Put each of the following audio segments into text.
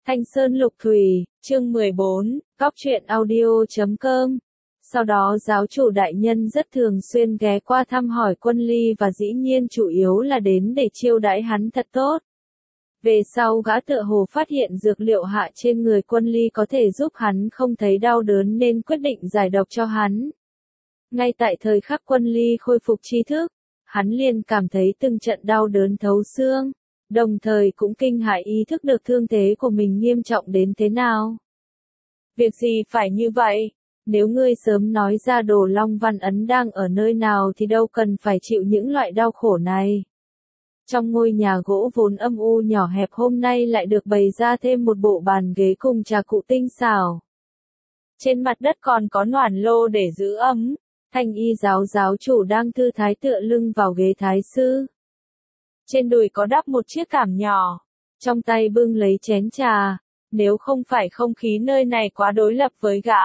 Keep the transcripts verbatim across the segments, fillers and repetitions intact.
Thanh Sơn Lục Thủy, chương mười bốn, cóc truyện audio chấm com. Sau đó giáo chủ đại nhân rất thường xuyên ghé qua thăm hỏi Quân Ly và dĩ nhiên chủ yếu là đến để chiêu đãi hắn thật tốt. Về sau gã tựa hồ phát hiện dược liệu hạ trên người Quân Ly có thể giúp hắn không thấy đau đớn nên quyết định giải độc cho hắn. Ngay tại thời khắc Quân Ly khôi phục tri thức, hắn liền cảm thấy từng trận đau đớn thấu xương, đồng thời cũng kinh hãi ý thức được thương thế của mình nghiêm trọng đến thế nào. Việc gì phải như vậy? Nếu ngươi sớm nói ra Đồ Long Văn Ấn đang ở nơi nào thì đâu cần phải chịu những loại đau khổ này. Trong ngôi nhà gỗ vốn âm u nhỏ hẹp hôm nay lại được bày ra thêm một bộ bàn ghế cùng trà cụ tinh xảo. Trên mặt đất còn có noản lô để giữ ấm. Thanh y giáo giáo chủ đang thư thái tựa lưng vào ghế thái sư. Trên đùi có đắp một chiếc cảm nhỏ, trong tay bưng lấy chén trà, nếu không phải không khí nơi này quá đối lập với gã.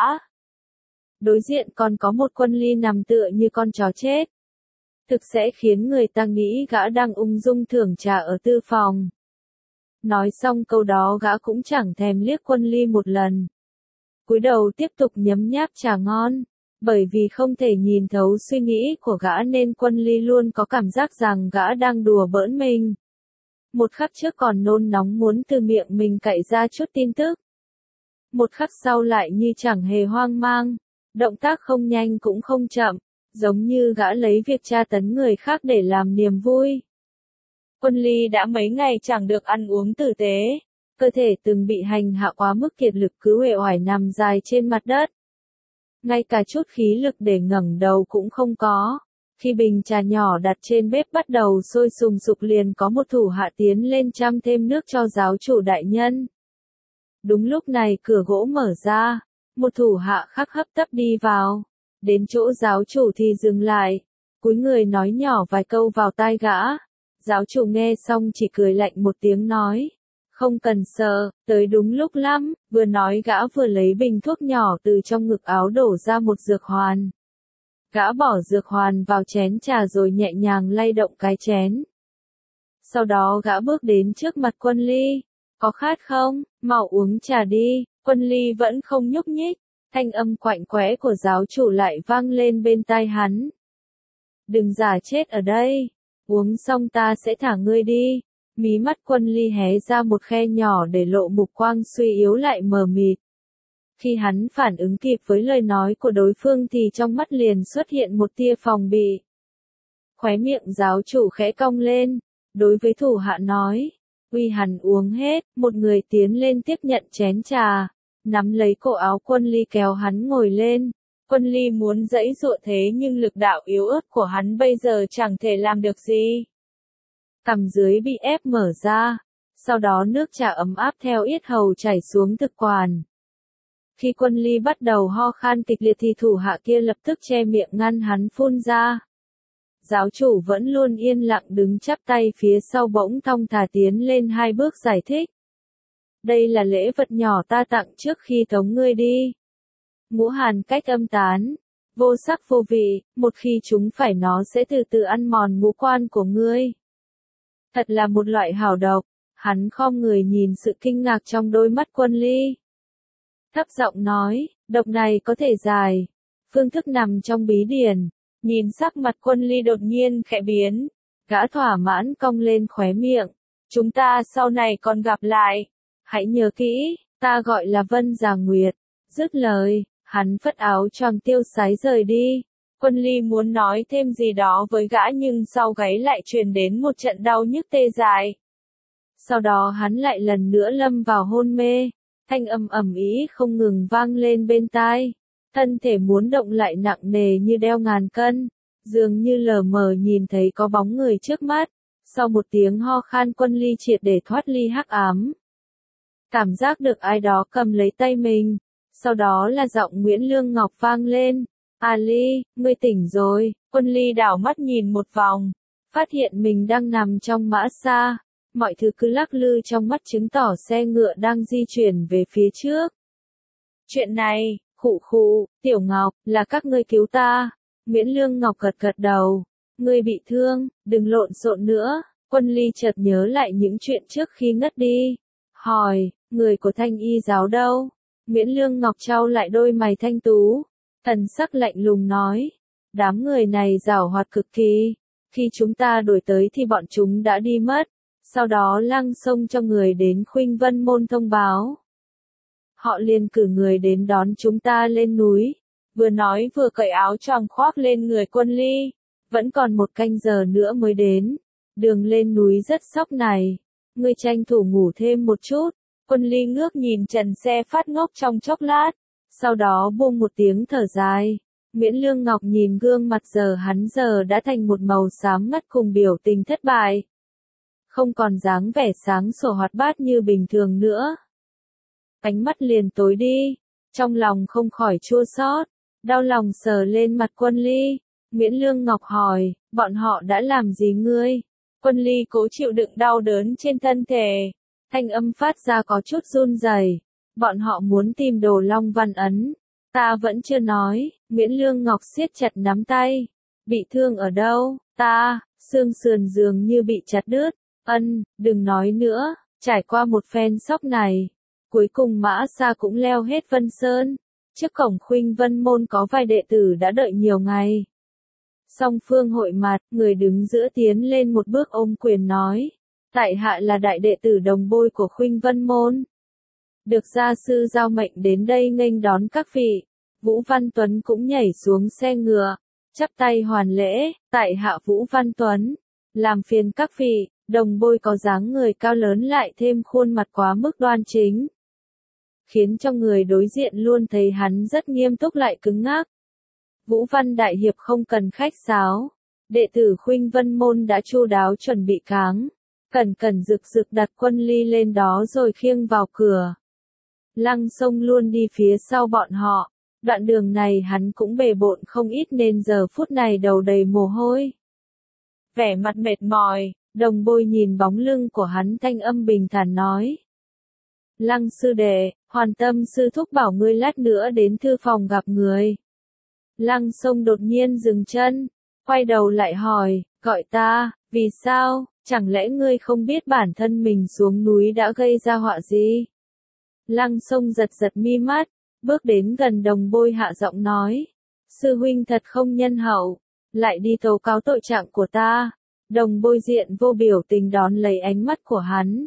Đối diện còn có một Quân Ly nằm tựa như con chó chết. Thực sẽ khiến người ta nghĩ gã đang ung dung thưởng trà ở tư phòng. Nói xong câu đó gã cũng chẳng thèm liếc Quân Ly một lần. Cúi đầu tiếp tục nhấm nháp trà ngon. Bởi vì không thể nhìn thấu suy nghĩ của gã nên Quân Ly luôn có cảm giác rằng gã đang đùa bỡn mình. Một khắc trước còn nôn nóng muốn từ miệng mình cạy ra chút tin tức. Một khắc sau lại như chẳng hề hoang mang, động tác không nhanh cũng không chậm, giống như gã lấy việc tra tấn người khác để làm niềm vui. Quân Ly đã mấy ngày chẳng được ăn uống tử tế, cơ thể từng bị hành hạ quá mức kiệt lực cứ uể oải nằm dài trên mặt đất. Ngay cả chút khí lực để ngẩng đầu cũng không có. Khi bình trà nhỏ đặt trên bếp bắt đầu sôi sùng sục liền có một thủ hạ tiến lên chăm thêm nước cho giáo chủ đại nhân. Đúng lúc này cửa gỗ mở ra, một thủ hạ khác hấp tấp đi vào. Đến chỗ giáo chủ thì dừng lại, cúi người nói nhỏ vài câu vào tai gã. Giáo chủ nghe xong chỉ cười lạnh một tiếng nói. Không cần sợ, tới đúng lúc lắm, vừa nói gã vừa lấy bình thuốc nhỏ từ trong ngực áo đổ ra một dược hoàn. Gã bỏ dược hoàn vào chén trà rồi nhẹ nhàng lay động cái chén. Sau đó gã bước đến trước mặt Quân Ly. Có khát không? Mau uống trà đi. Quân Ly vẫn không nhúc nhích. Thanh âm quạnh quẽ của giáo chủ lại vang lên bên tai hắn. Đừng giả chết ở đây. Uống xong ta sẽ thả ngươi đi. Mí mắt Quân Ly hé ra một khe nhỏ để lộ mục quang suy yếu lại mờ mịt. Khi hắn phản ứng kịp với lời nói của đối phương thì trong mắt liền xuất hiện một tia phòng bị. Khóe miệng giáo chủ khẽ cong lên, đối với thủ hạ nói, uy hắn uống hết, một người tiến lên tiếp nhận chén trà, nắm lấy cổ áo Quân Ly kéo hắn ngồi lên. Quân Ly muốn giãy giụa thế nhưng lực đạo yếu ớt của hắn bây giờ chẳng thể làm được gì. Cằm dưới bị ép mở ra, sau đó nước trà ấm áp theo yết hầu chảy xuống thực quản. Khi Quân Ly bắt đầu ho khan kịch liệt thì thủ hạ kia lập tức che miệng ngăn hắn phun ra. Giáo chủ vẫn luôn yên lặng đứng chắp tay phía sau bỗng thong thả tiến lên hai bước giải thích. Đây là lễ vật nhỏ ta tặng trước khi tống ngươi đi. Ngũ hàn cách âm tán, vô sắc vô vị, một khi chúng phải nó sẽ từ từ ăn mòn ngũ quan của ngươi. Thật là một loại hảo độc, hắn khom người nhìn sự kinh ngạc trong đôi mắt Quân Ly. Thấp giọng nói, độc này có thể giải, phương thức nằm trong bí điển. Nhìn sắc mặt Quân Ly đột nhiên khẽ biến, gã thỏa mãn cong lên khóe miệng. Chúng ta sau này còn gặp lại, hãy nhớ kỹ, ta gọi là Vân Già Nguyệt. Dứt lời, hắn phất áo choàng tiêu sái rời đi. Quân Ly muốn nói thêm gì đó với gã nhưng sau gáy lại truyền đến một trận đau nhức tê dại. Sau đó hắn lại lần nữa lâm vào hôn mê, thanh âm ầm ĩ không ngừng vang lên bên tai. Thân thể muốn động lại nặng nề như đeo ngàn cân, dường như lờ mờ nhìn thấy có bóng người trước mắt. Sau một tiếng ho khan Quân Ly triệt để thoát ly hắc ám. Cảm giác được ai đó cầm lấy tay mình, sau đó là giọng Nguyễn Lương Ngọc vang lên. À Ly, ngươi tỉnh rồi. Quân Ly đảo mắt nhìn một vòng, phát hiện mình đang nằm trong mã xa, mọi thứ cứ lắc lư trong mắt chứng tỏ xe ngựa đang di chuyển về phía trước. Chuyện này, khụ khụ, Tiểu Ngọc, là các ngươi cứu ta. Nguyễn Lương Ngọc gật gật đầu. Ngươi bị thương, đừng lộn xộn nữa. Quân Ly chợt nhớ lại những chuyện trước khi ngất đi. hỏi, người của Thanh Y giáo đâu? Nguyễn Lương Ngọc trao lại đôi mày thanh tú, thần sắc lạnh lùng nói, đám người này giảo hoạt cực kỳ, khi chúng ta đuổi tới thì bọn chúng đã đi mất, sau đó Lăng Sông cho người đến Khuynh Vân Môn thông báo. Họ liền cử người đến đón chúng ta lên núi, vừa nói vừa cởi áo choàng khoác lên người Quân Ly, vẫn còn một canh giờ nữa mới đến, đường lên núi rất sóc này, ngươi tranh thủ ngủ thêm một chút. Quân Ly ngước nhìn trần xe phát ngốc trong chốc lát, sau đó buông một tiếng thở dài. Nguyễn Lương Ngọc nhìn gương mặt giờ hắn giờ đã thành một màu xám ngắt cùng biểu tình thất bại. Không còn dáng vẻ sáng sủa hoạt bát như bình thường nữa. Ánh mắt liền tối đi, trong lòng không khỏi chua xót, đau lòng sờ lên mặt Quân Ly. Nguyễn Lương Ngọc hỏi, bọn họ đã làm gì ngươi? Quân Ly cố chịu đựng đau đớn trên thân thể. Thanh âm phát ra có chút run rẩy. Bọn họ muốn tìm Đồ Long Văn Ấn. Ta vẫn chưa nói. Nguyễn Lương Ngọc siết chặt nắm tay. Bị thương ở đâu? Ta, xương sườn dường như bị chặt đứt. Ân, đừng nói nữa. Trải qua một phen sốc này, cuối cùng Mã Sa cũng leo hết Vân Sơn. Trước cổng Khuynh Vân Môn có vài đệ tử đã đợi nhiều ngày. Song phương hội mặt, người đứng giữa tiến lên một bước ôm quyền nói. Tại hạ là đại đệ tử đồng bôi của Khuynh Vân Môn. Được gia sư giao mệnh đến đây nghênh đón các vị. Vũ Văn Tuấn cũng nhảy xuống xe ngựa, chắp tay hoàn lễ, tại hạ Vũ Văn Tuấn. Làm phiền các vị, đồng bôi có dáng người cao lớn lại thêm khuôn mặt quá mức đoan chính, khiến cho người đối diện luôn thấy hắn rất nghiêm túc lại cứng ngắc. Vũ Văn Đại Hiệp không cần khách sáo. Đệ tử Khuynh Vân Môn đã chu đáo chuẩn bị cáng. Cẩn cẩn rực rực đặt Quân Ly lên đó rồi khiêng vào cửa. Lăng Sông luôn đi phía sau bọn họ. Đoạn đường này hắn cũng bề bộn không ít nên giờ phút này đầu đầy mồ hôi. Vẻ mặt mệt mỏi, đồng bôi nhìn bóng lưng của hắn thanh âm bình thản nói. Lăng sư đệ, Hoàn Tâm sư thúc bảo ngươi lát nữa đến thư phòng gặp người. Lăng Sông đột nhiên dừng chân, quay đầu lại hỏi, gọi ta, vì sao, chẳng lẽ ngươi không biết bản thân mình xuống núi đã gây ra họa gì? Lăng Sông giật giật mi mắt, bước đến gần đồng bôi hạ giọng nói, sư huynh thật không nhân hậu, lại đi tố cáo tội trạng của ta. Đồng bôi diện vô biểu tình đón lấy ánh mắt của hắn.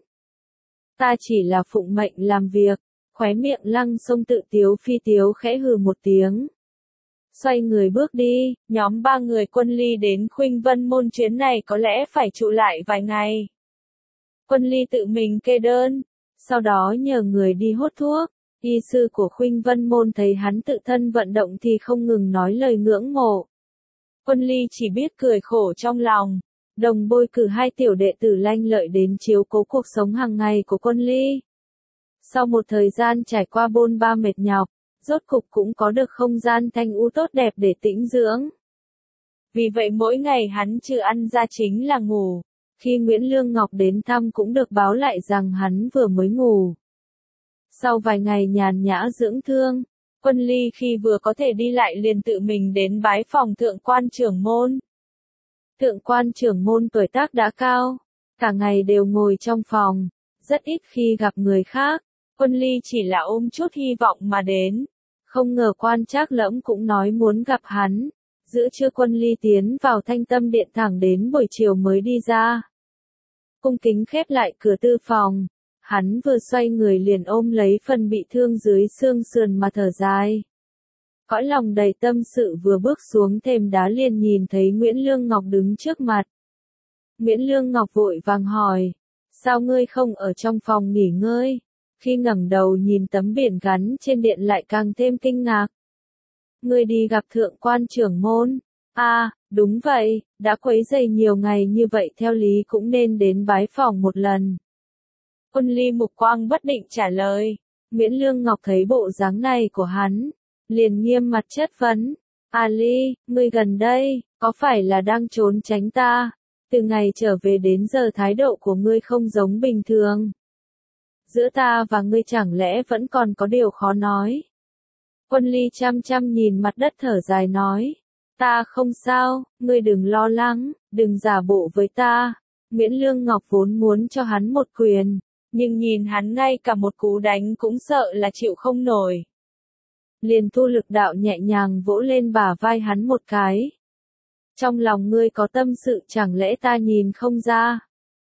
Ta chỉ là phụng mệnh làm việc, khóe miệng Lăng Sông tự tiếu phi tiếu khẽ hừ một tiếng. Xoay người bước đi, nhóm ba người Quân Ly đến Khuynh Vân Môn chuyến này có lẽ phải trụ lại vài ngày. Quân Ly tự mình kê đơn, sau đó nhờ người đi hốt thuốc. Y sư của Khuynh Vân Môn thấy hắn tự thân vận động thì không ngừng nói lời ngưỡng mộ. Quân Ly chỉ biết cười khổ trong lòng. Đồng bôi cử hai tiểu đệ tử lanh lợi đến chiếu cố cuộc sống hàng ngày của Quân Ly. Sau một thời gian trải qua bôn ba mệt nhọc, rốt cục cũng có được không gian thanh u tốt đẹp để tĩnh dưỡng. Vì vậy mỗi ngày hắn trừ ăn ra chính là ngủ. Khi Nguyễn Lương Ngọc đến thăm cũng được báo lại rằng hắn vừa mới ngủ. Sau vài ngày nhàn nhã dưỡng thương, Quân Ly khi vừa có thể đi lại liền tự mình đến bái phòng thượng quan trưởng môn. Thượng quan trưởng môn tuổi tác đã cao, cả ngày đều ngồi trong phòng, rất ít khi gặp người khác. Quân Ly chỉ là ôm chút hy vọng mà đến. Không ngờ quan Trác Lẫm cũng nói muốn gặp hắn. Giữa trưa Quân Ly tiến vào Thanh Tâm Điện thẳng đến buổi chiều mới đi ra. Cung kính khép lại cửa tư phòng. Hắn vừa xoay người liền ôm lấy phần bị thương dưới xương sườn mà thở dài. Cõi lòng đầy tâm sự vừa bước xuống thềm đá liền nhìn thấy Nguyễn Lương Ngọc đứng trước mặt. Nguyễn Lương Ngọc vội vàng hỏi, sao ngươi không ở trong phòng nghỉ ngơi? Khi ngẩng đầu nhìn tấm biển gắn trên điện lại càng thêm kinh ngạc. Ngươi đi gặp thượng quan trưởng môn. À, đúng vậy, đã quấy rầy nhiều ngày như vậy theo lý cũng nên đến bái phòng một lần. Quân Ly mục quang bất định trả lời. Nguyễn Lương Ngọc thấy bộ dáng này của hắn, liền nghiêm mặt chất vấn. À Ly, ngươi gần đây, có phải là đang trốn tránh ta? Từ ngày trở về đến giờ thái độ của ngươi không giống bình thường. Giữa ta và ngươi chẳng lẽ vẫn còn có điều khó nói? Quân Ly chăm chăm nhìn mặt đất thở dài nói. Ta không sao, ngươi đừng lo lắng, đừng giả bộ với ta. Nguyễn Lương Ngọc vốn muốn cho hắn một quyền, Nhưng nhìn hắn ngay cả một cú đánh cũng sợ là chịu không nổi. Liền thu lực đạo nhẹ nhàng vỗ lên bả vai hắn một cái. Trong lòng ngươi có tâm sự chẳng lẽ ta nhìn không ra?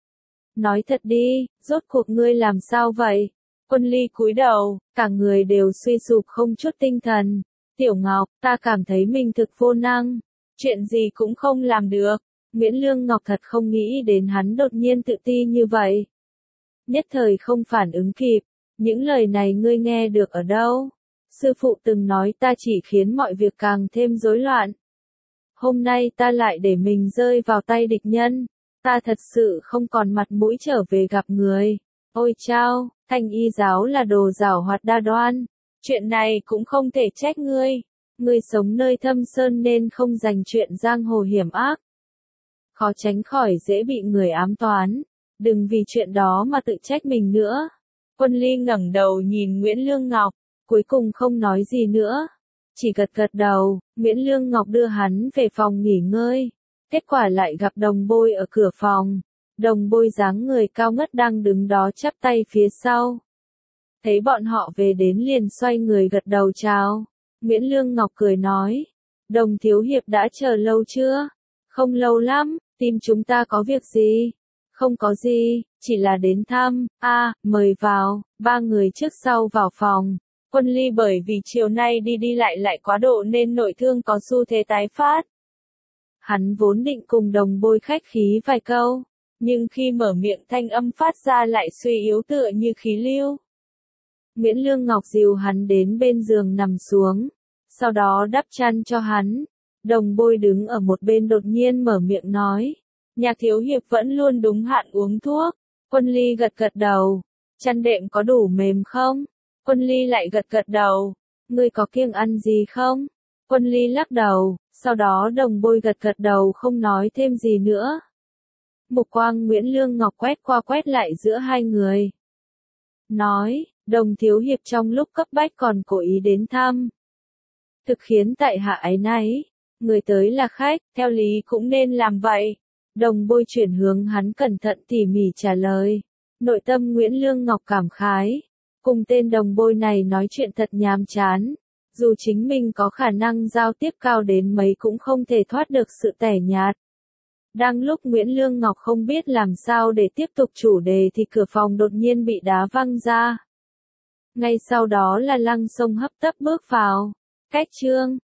Nói thật đi, rốt cuộc ngươi làm sao vậy? Quân Ly cúi đầu, cả người đều suy sụp không chút tinh thần. Tiểu Ngọc, ta cảm thấy mình thực vô năng, chuyện gì cũng không làm được. Nguyễn Lương Ngọc thật không nghĩ đến hắn đột nhiên tự ti như vậy. Nhất thời không phản ứng kịp, những lời này ngươi nghe được ở đâu? Sư phụ từng nói ta chỉ khiến mọi việc càng thêm rối loạn. Hôm nay ta lại để mình rơi vào tay địch nhân, ta thật sự không còn mặt mũi trở về gặp người. Ôi chao, Thanh Y giáo là đồ giảo hoạt đa đoan, chuyện này cũng không thể trách ngươi. Ngươi sống nơi thâm sơn nên không dành chuyện giang hồ hiểm ác. Khó tránh khỏi dễ bị người ám toán, đừng vì chuyện đó mà tự trách mình nữa. Quân Ly ngẩng đầu nhìn Nguyễn Lương Ngọc, cuối cùng không nói gì nữa. Chỉ gật gật đầu, Nguyễn Lương Ngọc đưa hắn về phòng nghỉ ngơi. Kết quả lại gặp Đồng Bôi ở cửa phòng. Đồng Bôi dáng người cao ngất đang đứng đó chắp tay phía sau. Thấy bọn họ về đến liền xoay người gật đầu chào. Nguyễn Lương Ngọc cười nói, Đồng thiếu hiệp đã chờ lâu chưa? Không lâu lắm, tìm chúng ta có việc gì? Không có gì, chỉ là đến thăm. A, à, mời vào. Ba người trước sau vào phòng. Quân Ly bởi vì chiều nay đi đi lại lại quá độ nên nội thương có xu thế tái phát. Hắn vốn định cùng Đồng Bôi khách khí vài câu, nhưng khi mở miệng thanh âm phát ra lại suy yếu tựa như khí lưu. Nguyễn Lương Ngọc dìu hắn đến bên giường nằm xuống, sau đó đắp chăn cho hắn. Đồng Bôi đứng ở một bên đột nhiên mở miệng nói, Nhạc thiếu hiệp vẫn luôn đúng hạn uống thuốc. Quân Ly gật gật đầu, chăn đệm có đủ mềm không? Quân Ly lại gật gật đầu, ngươi có kiêng ăn gì không? Quân Ly lắc đầu, sau đó Đồng Bôi gật gật đầu không nói thêm gì nữa. Mục quang Nguyễn Lương Ngọc quét qua quét lại giữa hai người. Nói, Đồng thiếu hiệp trong lúc cấp bách còn cố ý đến thăm. Thực khiến tại hạ áy náy, người tới là khách, theo lý cũng nên làm vậy. Đồng Bôi chuyển hướng hắn cẩn thận tỉ mỉ trả lời. Nội tâm Nguyễn Lương Ngọc cảm khái. Cùng tên Đồng Bôi này nói chuyện thật nhàm chán. Dù chính mình có khả năng giao tiếp cao đến mấy cũng không thể thoát được sự tẻ nhạt. Đang lúc Nguyễn Lương Ngọc không biết làm sao để tiếp tục chủ đề thì cửa phòng đột nhiên bị đá văng ra. Ngay sau đó là Lăng Sông hấp tấp bước vào. Cách chương